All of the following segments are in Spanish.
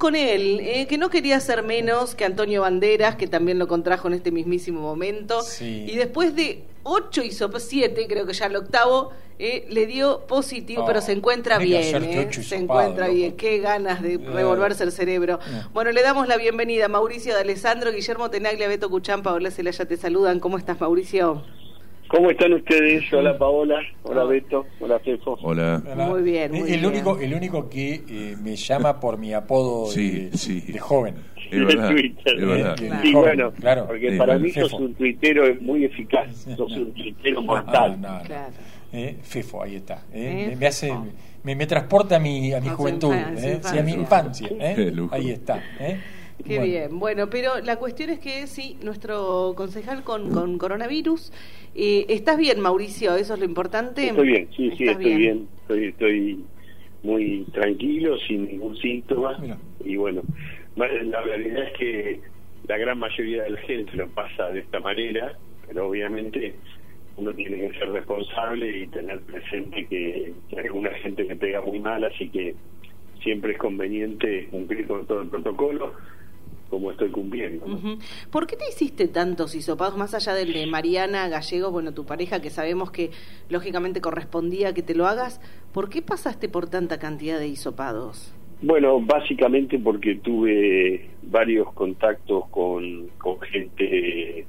con él, que no quería ser menos que Antonio Banderas, que también lo contrajo en este mismísimo momento. Sí. Y después de 7, creo que ya el octavo, le dio positivo, pero se encuentra bien. Se encuentra bien. Qué ganas de revolverse el cerebro. Bueno, le damos la bienvenida a Mauricio de Alessandro, Guillermo Tenaglia, Beto Cuchán, Paola Celaya, te saludan. ¿Cómo estás, Mauricio? ¿Cómo están ustedes? Hola Paola, hola Beto, hola Fefo. Hola. Muy bien, muy bien. El único que me llama por mi apodo de joven. Es verdad, Twitter. es verdad. Sí, bueno, claro. porque Sí, para mí Fefo. sos un tuitero muy eficaz, sos un tuitero mortal. No. Claro. Fefo, ahí está. Me hace, me transporta a mi juventud, infancia. sí, a mi infancia. Qué lujo. Ahí está. Qué bien. Bueno, pero la cuestión es que sí, nuestro concejal con coronavirus. ¿Estás bien, Mauricio? ¿Eso es lo importante? Estoy bien, sí, estoy bien. Estoy muy tranquilo, sin ningún síntoma. Mira. Y bueno, la realidad es que la gran mayoría de la gente lo pasa de esta manera, pero obviamente uno tiene que ser responsable y tener presente que hay alguna gente que pega muy mal, así que siempre es conveniente cumplir con todo el protocolo, como estoy cumpliendo, ¿no? Uh-huh. ¿Por qué te hiciste tantos hisopados, más allá del de Mariana Gallego, bueno, tu pareja, que sabemos que lógicamente correspondía que te lo hagas? ¿Por qué pasaste por tanta cantidad de hisopados? Bueno, básicamente porque tuve varios contactos con gente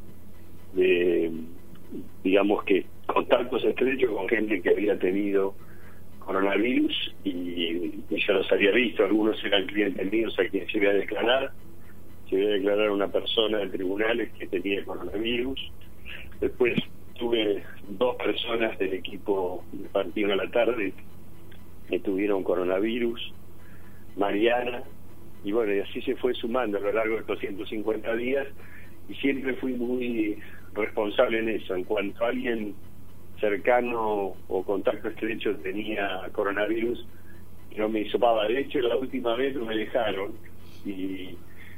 digamos que contactos estrechos con gente que había tenido coronavirus y yo los había visto. Algunos eran clientes míos a quienes se iba a declarar una persona de tribunales que tenía coronavirus. Después tuve 2 personas del equipo de partido a la tarde que tuvieron coronavirus, Mariana, y bueno, y así se fue sumando a lo largo de estos 150 días, y siempre fui muy responsable en eso. En cuanto a alguien cercano o contacto estrecho tenía coronavirus, no me hisopaba. De hecho, la última vez no me dejaron y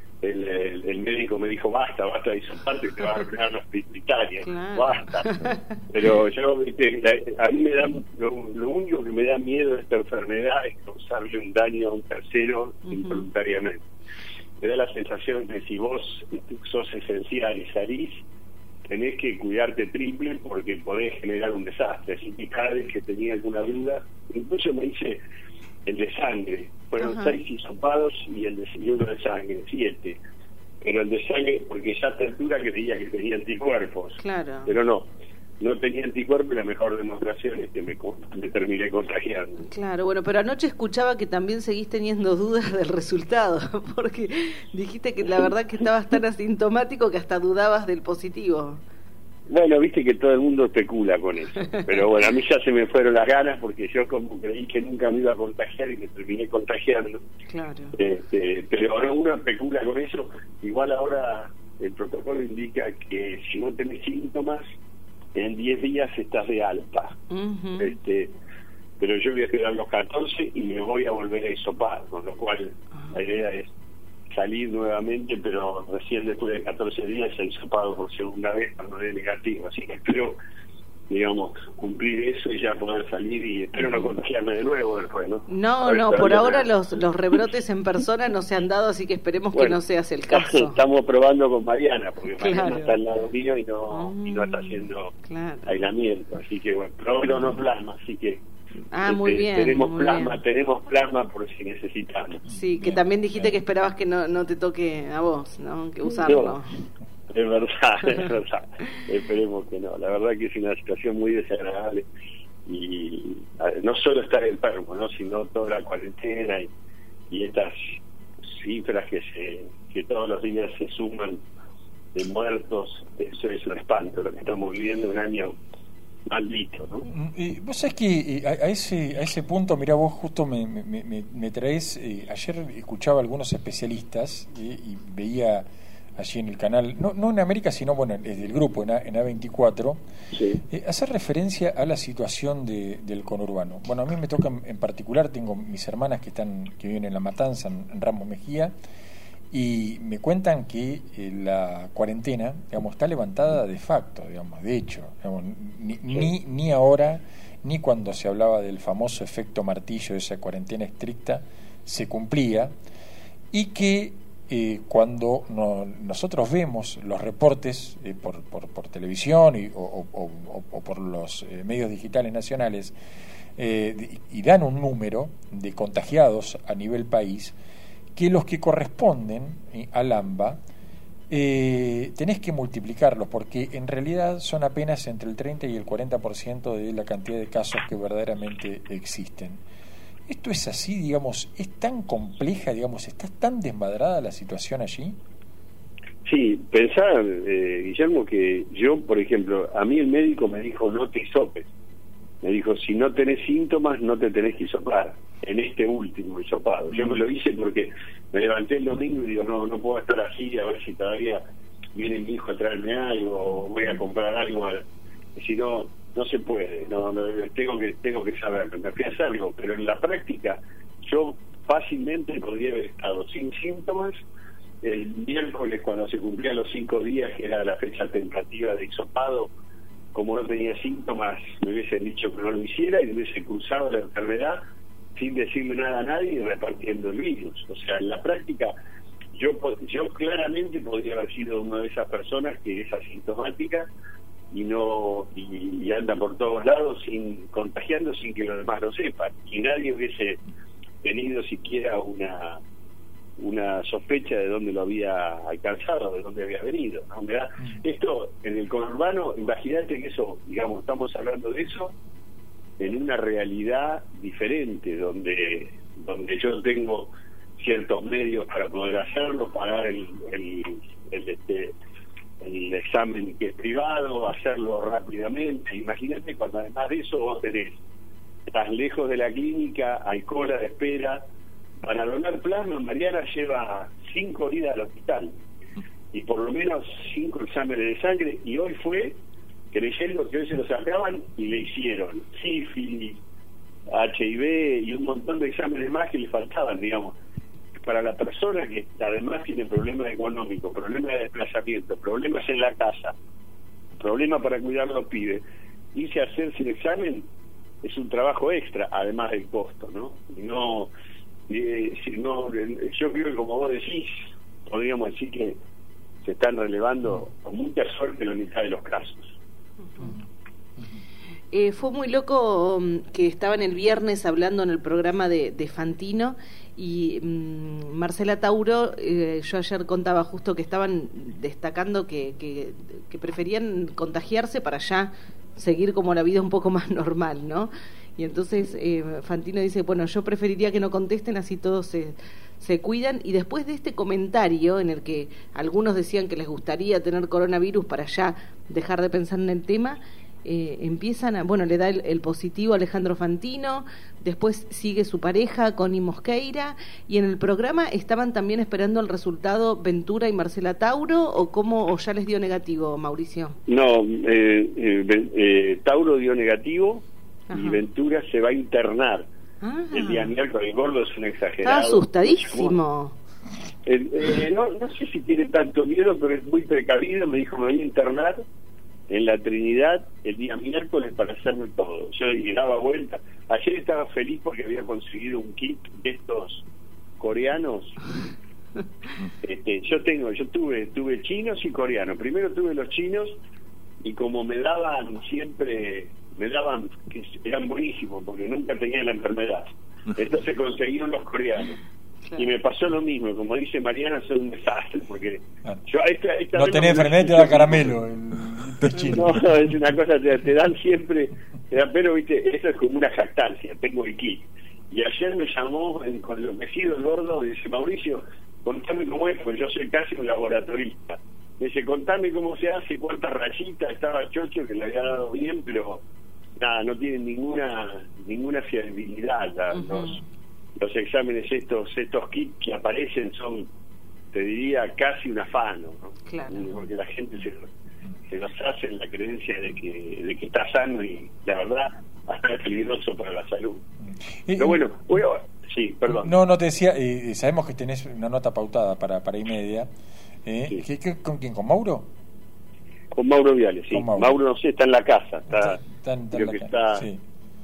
el médico me dijo basta de hisoparte, te va a arruinar la hospitalaria. Claro. Basta. Pero yo, a mí me da lo único que me da miedo de esta enfermedad es causarle un daño a un tercero involuntariamente. Me da la sensación de si vos sos esencial y salís, tenés que cuidarte triple porque podés generar un desastre. Así que cada vez que tenía alguna duda, incluso me hice el de sangre, fueron 6 hisopados y uno de sangre, 7. Pero el de sangre, porque ya a esta altura creía que tenía anticuerpos. Claro. Pero no tenía anticuerpos, y la mejor demostración es que me terminé contagiando. Claro, bueno, pero anoche escuchaba que también seguís teniendo dudas del resultado, porque dijiste que la verdad que estabas tan asintomático que hasta dudabas del positivo. Bueno, viste que todo el mundo especula con eso, pero bueno, a mí ya se me fueron las ganas porque yo como creí que nunca me iba a contagiar y me terminé contagiando. Claro. Pero ahora uno especula con eso. Igual ahora el protocolo indica que si no tenés síntomas, en 10 días estás de alta. Uh-huh. Pero yo voy a esperar los 14 y me voy a volver a hisopar, con lo cual la idea es salir nuevamente, pero recién después de 14 días he hisopado por segunda vez cuando dé negativo, así que espero, digamos, cumplir eso y ya poder salir, y espero no contagiarme de nuevo después, ¿no? No, por ahora los rebrotes en persona no se han dado, así que esperemos que no seas el caso. Estamos probando con Mariana, porque Claro. Mariana está al lado mío y no está haciendo aislamiento, así que bueno, pero no plasma, así que muy bien. Tenemos muy plasma, bien. tenemos plasma por si necesitamos. Sí, que también dijiste que esperabas que no te toque a vos, ¿no? Que usarlo. No, es verdad. Esperemos que no. La verdad que es una situación muy desagradable y no solo estar enfermo, ¿no? Sino toda la cuarentena y estas cifras que todos los días se suman de muertos. Eso es un espanto, lo que estamos viviendo, un año maldito, ¿no? Vos sabés que a ese punto, mirá, vos justo me traes, ayer escuchaba a algunos especialistas y veía allí en el canal, no en América, sino bueno, desde el grupo en A24, hacer referencia a la situación del conurbano. Bueno, a mí me toca en particular, tengo mis hermanas que viven en La Matanza, en Ramos Mejía, y me cuentan que la cuarentena, digamos, está levantada de facto, digamos, de hecho, digamos, ni ahora, ni cuando se hablaba del famoso efecto martillo de esa cuarentena estricta, se cumplía. y que cuando nosotros vemos los reportes por televisión o por los medios digitales nacionales y dan un número de contagiados a nivel país, que los que corresponden al AMBA tenés que multiplicarlos, porque en realidad son apenas entre el 30 y el 40% de la cantidad de casos que verdaderamente existen. ¿Esto es así, digamos, es tan compleja, digamos, está tan desmadrada la situación allí? Sí, pensar, Guillermo, que yo, por ejemplo, a mí el médico me dijo no te hisopes. Me dijo, si no tenés síntomas, no te tenés que hisopar, en este último hisopado. Yo me lo hice porque me levanté el domingo y digo, no puedo estar así, a ver si todavía viene mi hijo a traerme algo, o voy a comprar algo, si no se puede, tengo que saberlo, me fui a hacerlo, pero en la práctica yo fácilmente podría haber estado sin síntomas el miércoles cuando se cumplían los 5 días, que era la fecha tentativa de hisopado. Como no tenía síntomas, me hubiesen dicho que no lo hiciera y me hubiese cruzado la enfermedad sin decirle nada a nadie y repartiendo el virus. O sea, en la práctica yo claramente podría haber sido una de esas personas que es asintomática y anda por todos lados contagiando sin que los demás lo sepan, y nadie hubiese tenido siquiera una sospecha de dónde lo había alcanzado, de dónde había venido, ¿no? Esto en el conurbano, imagínate que eso, digamos, estamos hablando de eso en una realidad diferente, donde yo tengo ciertos medios para poder hacerlo, pagar el examen que es privado, hacerlo rápidamente. Imagínate cuando además de eso vos estás lejos de la clínica, hay cola de espera. Para donar plasma, Mariana lleva 5 idas al hospital y por lo menos 5 exámenes de sangre, y hoy fue creyendo que hoy se lo sacaban y le hicieron sífilis, HIV y un montón de exámenes más que le faltaban, digamos. Para la persona que además tiene problemas económicos, problemas de desplazamiento, problemas en la casa, problemas para cuidar a los pibes, irse a hacerse el examen es un trabajo extra, además del costo, ¿no? Yo creo que, como vos decís, podríamos decir que se están relevando con mucha suerte la mitad de los casos. Fue muy loco que estaban el viernes hablando en el programa de Fantino y Marcela Tauro, yo ayer contaba justo que estaban destacando que preferían contagiarse para ya seguir como la vida un poco más normal, ¿no? Y entonces Fantino dice, bueno, yo preferiría que no contesten, así todos se cuidan. Y después de este comentario en el que algunos decían que les gustaría tener coronavirus para ya dejar de pensar en el tema, empiezan le da el positivo a Alejandro Fantino, después sigue su pareja Connie Mosqueira, y en el programa estaban también esperando el resultado Ventura y Marcela Tauro, o ya les dio negativo, Mauricio. No, Tauro dio negativo. Ajá. Y Ventura se va a internar el día miércoles. El gordo es un exagerado. Está asustadísimo. No sé si tiene tanto miedo, pero es muy precavido. Me dijo, me voy a internar en la Trinidad el día miércoles para hacerme todo. Yo le daba vuelta. Ayer estaba feliz porque había conseguido un kit de estos coreanos. Yo tuve chinos y coreanos. Primero tuve los chinos, y como me daban que eran buenísimos porque nunca tenían la enfermedad, entonces consiguieron los coreanos. Claro. Y me pasó lo mismo, como dice Mariana, soy un desastre porque yo esta no tenés enfermedad y te da caramelo el pechino. No, es una cosa, te dan siempre, pero viste, eso es como una jactancia, tengo el kit. Y ayer me llamó con lo que el gordo y dice, Mauricio, contame cómo es, pues yo soy casi un laboratorista. Me dice, contame cómo se hace, cuántas rayitas. Estaba chocho, que le había dado bien, pero nada, no tienen ninguna fiabilidad. Los exámenes, estos kits que aparecen son, te diría, casi un afano, ¿no? Claro. Porque la gente se los hace en la creencia de que está sano, y la verdad hasta es peligroso para la salud. Pero bueno, sí, perdón. No te decía, sabemos que tenés una nota pautada para Y-media. Sí. ¿Con quién? ¿Con Mauro? Con Mauro Viale, sí. Mauro no sé, está en la casa. Creo que está. Sí.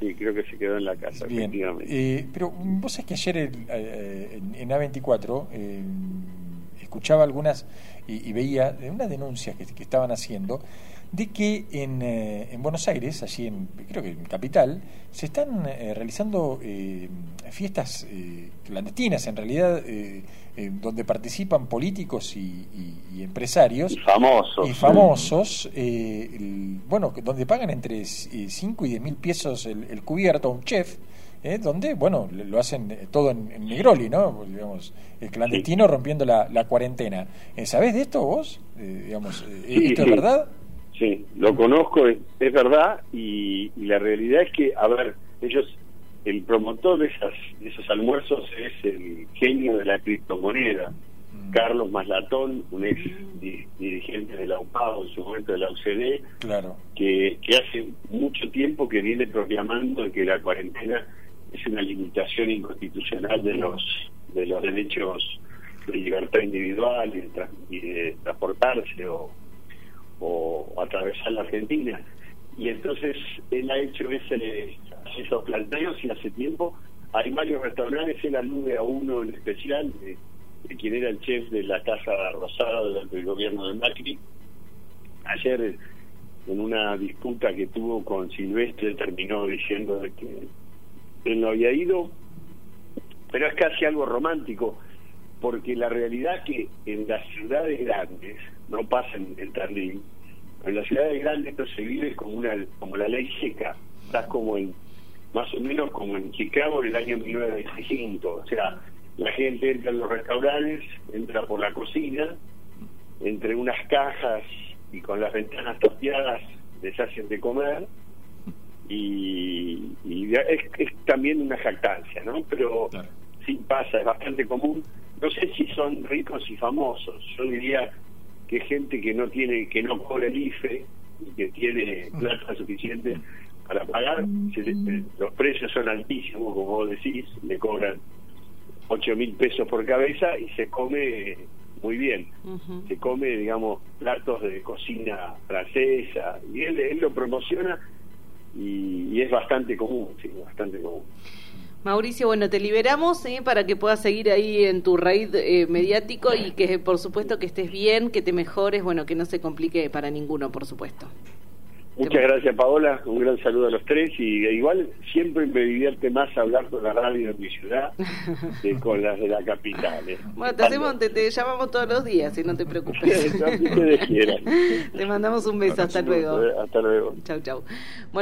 Sí, creo que se quedó en la casa. Bien. Pero vos sabés que ayer en A24 escuchaba algunas y veía unas denuncias que estaban haciendo de que en Buenos Aires, allí creo que en Capital, se están realizando fiestas clandestinas, en realidad, donde participan políticos y empresarios. Y famosos. Bueno, donde pagan entre 5 y 10 mil pesos el cubierto a un chef, donde, bueno, lo hacen todo en Negroli, ¿no? Digamos, el clandestino rompiendo la cuarentena. ¿Sabés de esto vos? ¿Esto es verdad? Sí, lo conozco, es verdad, y la realidad es que, a ver, el promotor de esos almuerzos es el genio de la criptomoneda, Carlos Maslatón, un ex dirigente de la UPAO, en su momento de la UCD, claro, que hace mucho tiempo que viene proclamando que la cuarentena es una limitación inconstitucional de los derechos de libertad individual y de transportarse o atravesar la Argentina. Y entonces él ha hecho esos planteos, y hace tiempo hay varios restaurantes. Él alude a uno en especial de quien era el chef de la Casa Rosada durante el gobierno de Macri. Ayer, en una disputa que tuvo con Silvestre, terminó diciendo de que él no había ido, pero es casi algo romántico, porque la realidad que en las ciudades grandes, no pasa en Tandil, en las ciudades grandes esto se vive como la ley seca. Estás más o menos como en Chicago en el año 1925, o sea, la gente entra en los restaurantes, entra por la cocina, entre unas cajas y con las ventanas tapiadas les hacen de comer, y es también una jactancia, ¿no? Pero claro, sí pasa, es bastante común. No sé si son ricos y famosos, yo diría que gente que no cobra el IFE y que tiene plata suficiente para pagar. Los precios son altísimos, como vos decís, le cobran 8.000 pesos por cabeza y se come muy bien. Se come, digamos, platos de cocina francesa, y él lo promociona, y es bastante común, sí, bastante común. Mauricio, bueno, te liberamos para que puedas seguir ahí en tu raid mediático, y que por supuesto que estés bien, que te mejores, bueno, que no se complique para ninguno, por supuesto. Muchas gracias, Paola, un gran saludo a los tres, y igual siempre me divierte más hablar con la radio de mi ciudad que con las de la capital. Bueno, te llamamos todos los días, no te preocupes. Ustedes quieran. Te mandamos un beso, hasta luego. Hasta luego. Chau, chau. Bueno,